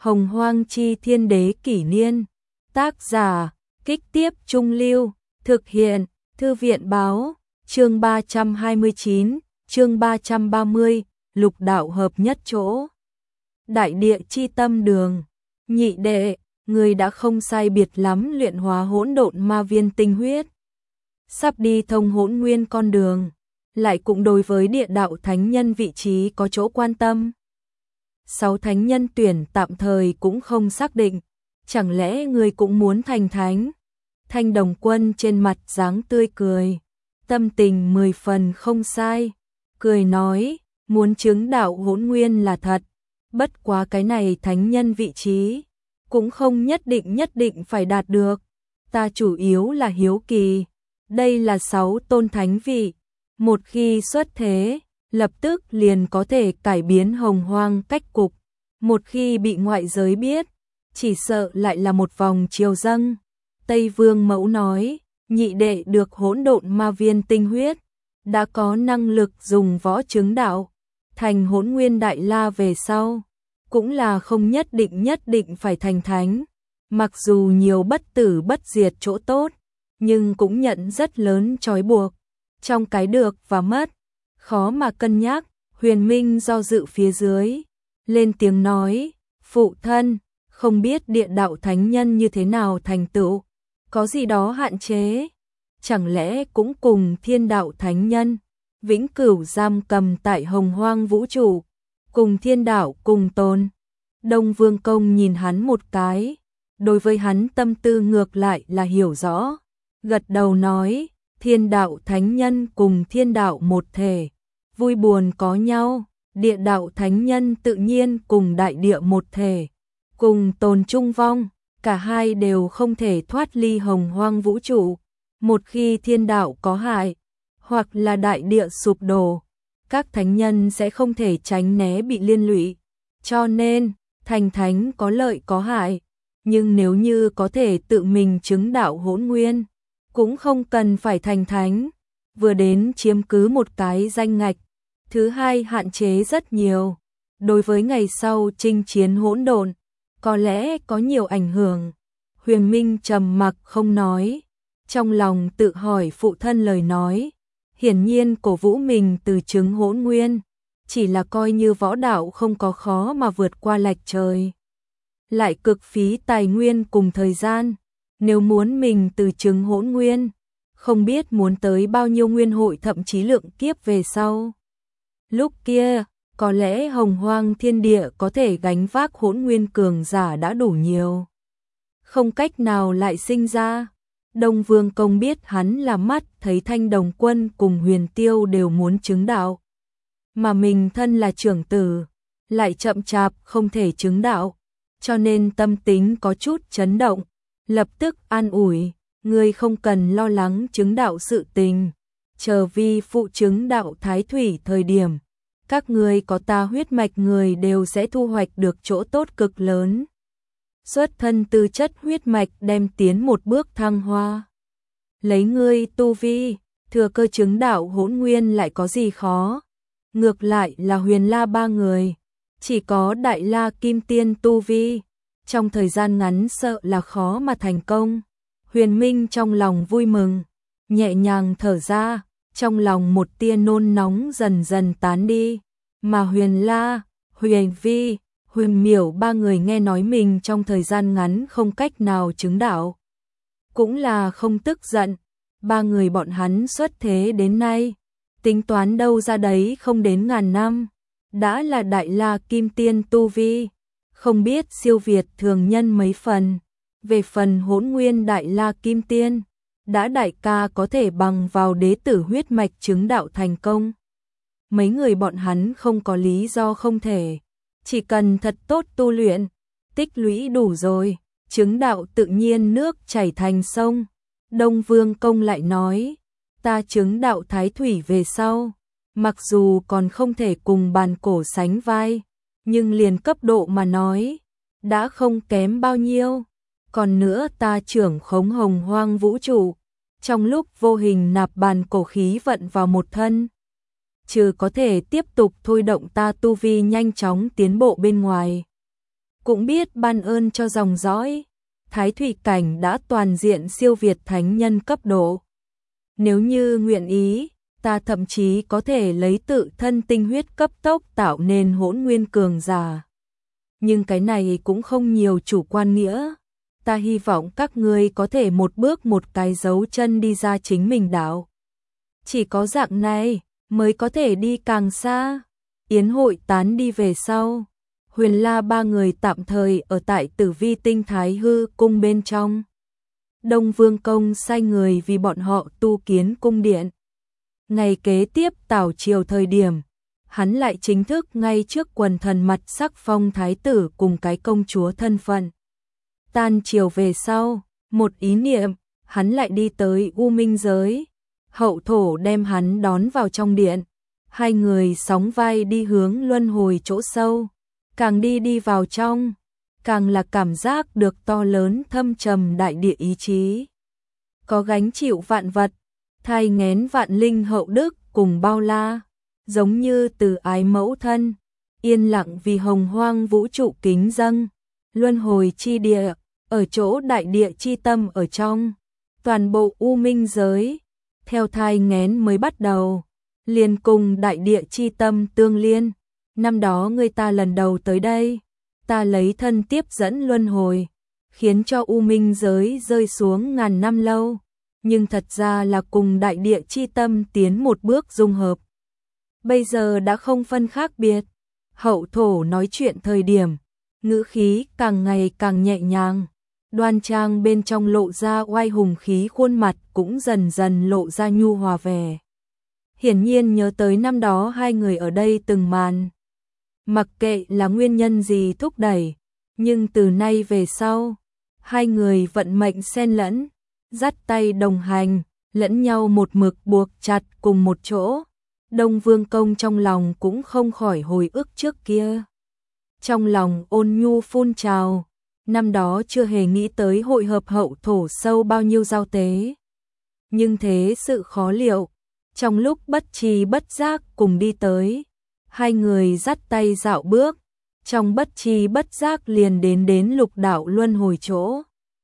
Hồng Hoang Chi Thiên Đế Kỷ Niên. Tác giả, Kích Tiếp Trung Lưu. Thực hiện, Thư viện Báo. Chương 329, chương 330, lục đạo hợp nhất chỗ. Đại địa chi tâm đường. Nhị đệ, người đã không sai biệt lắm luyện hóa hỗn độn ma viên tinh huyết. Sắp đi thông hỗn nguyên con đường, lại cũng đối với địa đạo thánh nhân vị trí có chỗ quan tâm. 6 thánh nhân tuyển tạm thời cũng không xác định, chẳng lẽ người cũng muốn thành thánh? Thanh Đồng Quân trên mặt dáng tươi cười, tâm tình 10 phần không sai, cười nói, muốn chứng đạo hỗn nguyên là thật, bất quá cái này thánh nhân vị trí, cũng không nhất định phải đạt được, ta chủ yếu là hiếu kỳ, đây là 6 tôn thánh vị, một khi xuất thế, lập tức liền có thể cải biến hồng hoang cách cục, một khi bị ngoại giới biết, chỉ sợ lại là một vòng triều dâng. Tây Vương Mẫu nói, nhị đệ được hỗn độn ma viên tinh huyết, đã có năng lực dùng võ chứng đạo, thành hỗn nguyên đại la về sau, cũng là không nhất định phải thành thánh, mặc dù nhiều bất tử bất diệt chỗ tốt, nhưng cũng nhận rất lớn trói buộc, trong cái được và mất, khó mà cân nhắc. Huyền Minh do dự phía dưới, lên tiếng nói, phụ thân, không biết địa đạo thánh nhân như thế nào thành tựu, có gì đó hạn chế, chẳng lẽ cũng cùng thiên đạo thánh nhân, vĩnh cửu giam cầm tại hồng hoang vũ trụ, cùng thiên đạo cùng tồn. Đông Vương Công nhìn hắn một cái, đối với hắn tâm tư ngược lại là hiểu rõ, gật đầu nói, thiên đạo thánh nhân cùng thiên đạo một thể, vui buồn có nhau, địa đạo thánh nhân tự nhiên cùng đại địa một thể, cùng tồn chung vong, cả hai đều không thể thoát ly hồng hoang vũ trụ, một khi thiên đạo có hại, hoặc là đại địa sụp đổ, các thánh nhân sẽ không thể tránh né bị liên lụy, cho nên, thành thánh có lợi có hại, nhưng nếu như có thể tự mình chứng đạo hỗn nguyên, cũng không cần phải thành thánh, vừa đến chiếm cứ một cái danh ngạch, thứ hai hạn chế rất nhiều, đối với ngày sau chinh chiến hỗn độn, có lẽ có nhiều ảnh hưởng. Huyền Minh trầm mặc không nói, trong lòng tự hỏi phụ thân lời nói, hiển nhiên cổ vũ mình từ chứng hỗn nguyên, chỉ là coi như võ đạo không có khó mà vượt qua lệch trời, lại cực phí tài nguyên cùng thời gian, nếu muốn mình từ chứng hỗn nguyên, không biết muốn tới bao nhiêu nguyên hội thậm chí lượng kiếp về sau. Lúc kia, có lẽ hồng hoang thiên địa có thể gánh vác hỗn nguyên cường giả đã đủ nhiều. Không cách nào lại sinh ra. Đông Vương Công biết hắn là mắt thấy Thanh Đồng Quân cùng Huyền Tiêu đều muốn chứng đạo. Mà mình thân là trưởng tử, lại chậm chạp không thể chứng đạo. Cho nên tâm tính có chút chấn động, lập tức an ủi, ngươi không cần lo lắng chứng đạo sự tình. Chờ vi phụ chứng đạo thái thủy thời điểm, các ngươi có ta huyết mạch người đều sẽ thu hoạch được chỗ tốt cực lớn. Xuất thân tư chất huyết mạch đem tiến một bước thăng hoa. Lấy ngươi tu vi, thừa cơ chứng đạo hỗn nguyên lại có gì khó. Ngược lại là Huyền La ba người, chỉ có Đại La Kim Tiên tu vi, trong thời gian ngắn sợ là khó mà thành công. Huyền Minh trong lòng vui mừng, nhẹ nhàng thở ra, trong lòng một tia nôn nóng dần dần tán đi, mà Huyền La, Huyền Vi, Huyền Miểu ba người nghe nói mình trong thời gian ngắn không cách nào chứng đạo, cũng là không tức giận, ba người bọn hắn xuất thế đến nay, tính toán đâu ra đấy không đến ngàn năm, đã là Đại La Kim Tiên tu vi, không biết siêu việt thường nhân mấy phần, về phần hỗn nguyên Đại La Kim Tiên, đã đại ca có thể bằng vào đế tử huyết mạch chứng đạo thành công. Mấy người bọn hắn không có lý do không thể, chỉ cần thật tốt tu luyện, tích lũy đủ rồi, chứng đạo tự nhiên nước chảy thành sông. Đông Vương Công lại nói, ta chứng đạo thái thủy về sau, mặc dù còn không thể cùng bàn cổ sánh vai, nhưng liền cấp độ mà nói, đã không kém bao nhiêu. Còn nữa ta trưởng khống hồng hoang vũ trụ, trong lúc vô hình nạp bàn cổ khí vận vào một thân, trừ có thể tiếp tục thôi động ta tu vi nhanh chóng tiến bộ bên ngoài, cũng biết ban ơn cho dòng dõi. Thái thủy cảnh đã toàn diện siêu việt thánh nhân cấp độ. Nếu như nguyện ý, ta thậm chí có thể lấy tự thân tinh huyết cấp tốc tạo nên hỗn nguyên cường giả. Nhưng cái này cũng không nhiều chủ quan nghĩa. Ta hy vọng các ngươi có thể một bước một cái dấu chân đi ra chính mình đạo. Chỉ có dạng này mới có thể đi càng xa. Yến hội tán đi về sau, Huyền La ba người tạm thời ở tại Tử Vi Tinh Thái Hư cung bên trong. Đông Vương Công sai người vì bọn họ tu kiến cung điện. Ngày kế tiếp tảo chiều thời điểm, hắn lại chính thức ngay trước quần thần mặt sắc phong thái tử cùng cái công chúa thân phận. Tan chiều về sau, một ý niệm, hắn lại đi tới U Minh giới. Hậu thổ đem hắn đón vào trong điện. Hai người sóng vai đi hướng luân hồi chỗ sâu. Càng đi vào trong, càng là cảm giác được to lớn thâm trầm đại địa ý chí. Có gánh chịu vạn vật, thai nghén vạn linh hậu đức cùng bao la, giống như từ ái mẫu thân, yên lặng vì hồng hoang vũ trụ kính dâng. Luân hồi chi địa, ở chỗ đại địa chi tâm ở trong, toàn bộ U Minh giới, theo thai nghén mới bắt đầu, liền cùng đại địa chi tâm tương liên. Năm đó người ta lần đầu tới đây, ta lấy thân tiếp dẫn luân hồi, khiến cho U Minh giới rơi xuống ngàn năm lâu, nhưng thật ra là cùng đại địa chi tâm tiến một bước dung hợp. Bây giờ đã không phân khác biệt. Hậu thổ nói chuyện thời điểm, ngữ khí càng ngày càng nhẹ nhàng, đoan trang bên trong lộ ra oai hùng khí, khuôn mặt cũng dần dần lộ ra nhu hòa vẻ. Hiển nhiên nhớ tới năm đó hai người ở đây từng màn. Mặc kệ là nguyên nhân gì thúc đẩy, nhưng từ nay về sau, hai người vận mệnh xen lẫn, dắt tay đồng hành, lẫn nhau một mực buộc chặt cùng một chỗ. Đông Vương Công trong lòng cũng không khỏi hồi ức trước kia. Trong lòng ôn nhu phun trào, năm đó chưa hề nghĩ tới hội hợp hậu thổ sâu bao nhiêu giao tế. Nhưng thế sự khó liệu, trong lúc bất tri bất giác cùng đi tới, hai người dắt tay dạo bước, trong bất tri bất giác liền đến lục đạo luân hồi chỗ.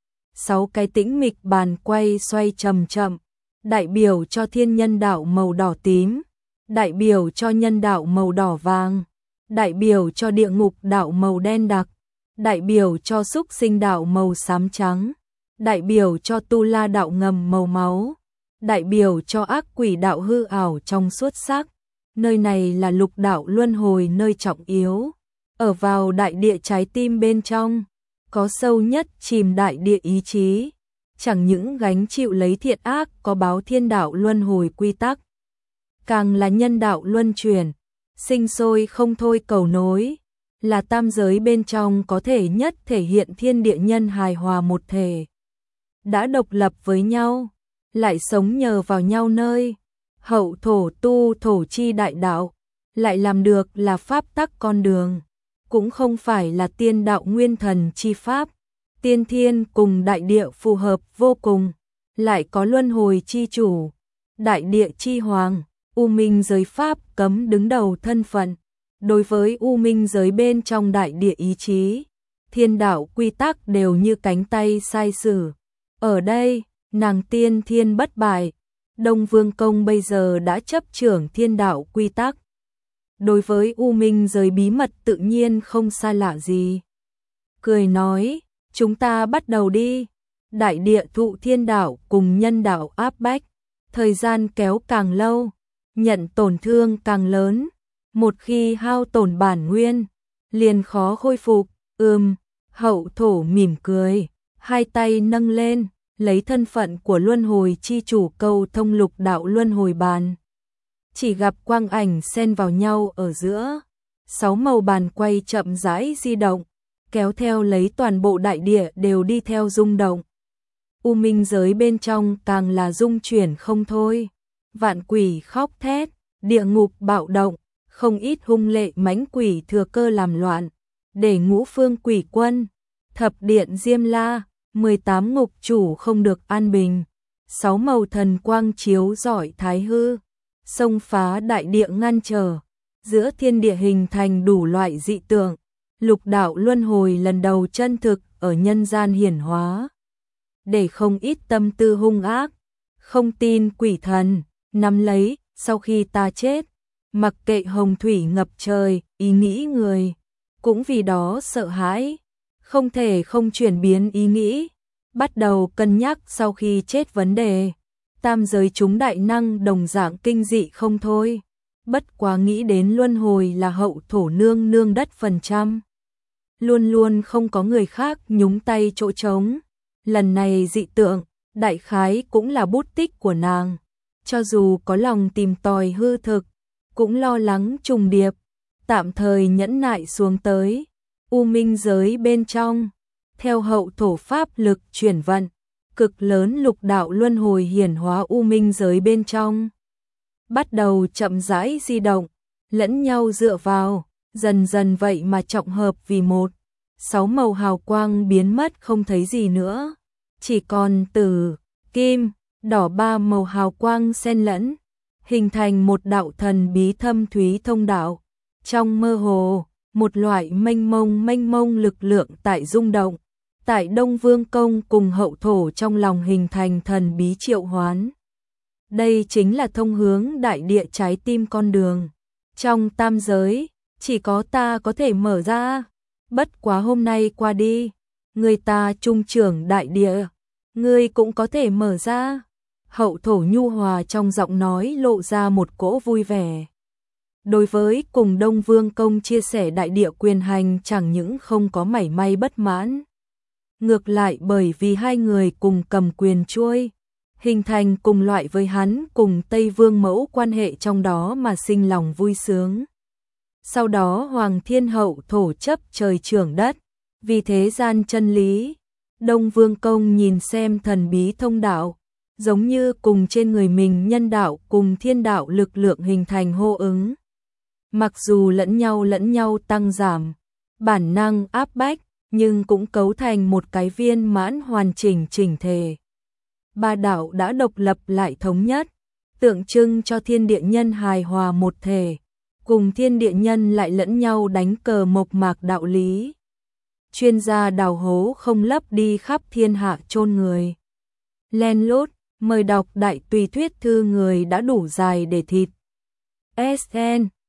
6 cái tĩnh mịch bàn quay xoay chậm chậm, đại biểu cho thiên nhân đạo màu đỏ tím, đại biểu cho nhân đạo màu đỏ vàng, đại biểu cho địa ngục đạo màu đen đặc, đại biểu cho súc sinh đạo màu xám trắng, đại biểu cho tu la đạo ngầm màu máu, đại biểu cho ác quỷ đạo hư ảo trong suốt sắc. Nơi này là lục đạo luân hồi, nơi trọng yếu, ở vào đại địa trái tim bên trong, có sâu nhất chìm đại địa ý chí, chẳng những gánh chịu lấy thiện ác, có báo thiên đạo luân hồi quy tắc, càng là nhân đạo luân chuyển, sinh sôi không thôi cầu nối, là tam giới bên trong có thể nhất thể hiện thiên địa nhân hài hòa một thể. Đã độc lập với nhau, lại sống nhờ vào nhau nơi. Hậu thổ tu thổ chi đại đạo, lại làm được là pháp tắc con đường, cũng không phải là tiên đạo nguyên thần chi pháp. Tiên thiên cùng đại địa phù hợp vô cùng, lại có luân hồi chi chủ, đại địa chi hoàng, U Minh giới pháp cấm đứng đầu thân phận. Đối với U Minh giới bên trong đại địa ý chí, thiên đạo quy tắc đều như cánh tay sai sử. Ở đây, nàng tiên thiên bất bại. Đông Vương Công bây giờ đã chấp trưởng thiên đạo quy tắc. Đối với U Minh giới bí mật tự nhiên không xa lạ gì. Cười nói, chúng ta bắt đầu đi. Đại địa thụ thiên đạo cùng nhân đạo áp bách. Thời gian kéo càng lâu, nhận tổn thương càng lớn. Một khi hao tổn bản nguyên, liền khó khôi phục. Hậu thổ mỉm cười, hai tay nâng lên, lấy thân phận của luân hồi chi chủ câu thông lục đạo luân hồi bàn. Chỉ gặp quang ảnh xen vào nhau ở giữa, 6 màu bàn quay chậm rãi di động, kéo theo lấy toàn bộ đại địa đều đi theo rung động. U Minh giới bên trong càng là rung chuyển không thôi, vạn quỷ khóc thét, địa ngục bạo động, không ít hung lệ mãnh quỷ thừa cơ làm loạn, để ngũ phương quỷ quân, thập điện Diêm La, 18 ngục chủ không được an bình, 6 màu thần quang chiếu rọi thái hư, xông phá đại địa ngăn trở, giữa thiên địa hình thành đủ loại dị tượng, lục đạo luân hồi lần đầu chân thực ở nhân gian hiển hóa. Để không ít tâm tư hung ác, không tin quỷ thần, nắm lấy, sau khi ta chết, mặc kệ hồng thủy ngập trời, ý nghĩ người, cũng vì đó sợ hãi, không thể không chuyển biến ý nghĩ, bắt đầu cân nhắc sau khi chết vấn đề. Tam giới chúng đại năng đồng dạng kinh dị không thôi, bất quá nghĩ đến luân hồi là hậu thổ nương nương đất phần trăm. Luôn luôn không có người khác nhúng tay chỗ trống, lần này dị tượng, đại khái cũng là bút tích của nàng, cho dù có lòng tìm tòi hư thực, cũng lo lắng trùng điệp, tạm thời nhẫn nại xuống tới, u minh giới bên trong, theo hậu thổ pháp lực chuyển vận, cực lớn lục đạo luân hồi hiển hóa u minh giới bên trong. Bắt đầu chậm rãi di động, lẫn nhau dựa vào, dần dần vậy mà trọng hợp vì một. 6 màu hào quang biến mất không thấy gì nữa, chỉ còn tử, kim, đỏ 3 màu hào quang xen lẫn, hình thành một đạo thần bí thâm thúy thông đạo. Trong mơ hồ, một loại mênh mông lực lượng tại rung động, tại Đông Vương Công cùng hậu thổ trong lòng hình thành thần bí triệu hoán. Đây chính là thông hướng đại địa trái tim con đường. Trong tam giới, chỉ có ta có thể mở ra. Bất quá hôm nay qua đi, người ta trung trưởng đại địa, ngươi cũng có thể mở ra. Hậu thổ nhu hòa trong giọng nói lộ ra một cỗ vui vẻ. Đối với cùng Đông Vương Công chia sẻ đại địa quyền hành chẳng những không có mảy may bất mãn. Ngược lại bởi vì hai người cùng cầm quyền chuôi, hình thành cùng loại với hắn cùng Tây Vương mẫu quan hệ trong đó mà sinh lòng vui sướng. Sau đó Hoàng Thiên Hậu thổ chấp trời trưởng đất, vì thế gian chân lý, Đông Vương Công nhìn xem thần bí thông đạo, giống như cùng trên người mình nhân đạo cùng thiên đạo lực lượng hình thành hô ứng. Mặc dù lẫn nhau tăng giảm, bản năng áp bách, nhưng cũng cấu thành một cái viên mãn hoàn chỉnh chỉnh thể. Ba đạo đã độc lập lại thống nhất, tượng trưng cho thiên địa nhân hài hòa một thể, cùng thiên địa nhân lại lẫn nhau đánh cờ mộc mạc đạo lý. Chuyên gia đào hố không lấp đi khắp thiên hạ chôn người. Len lút, mời đọc đại tùy thuyết thư người đã đủ dài để thịt. SN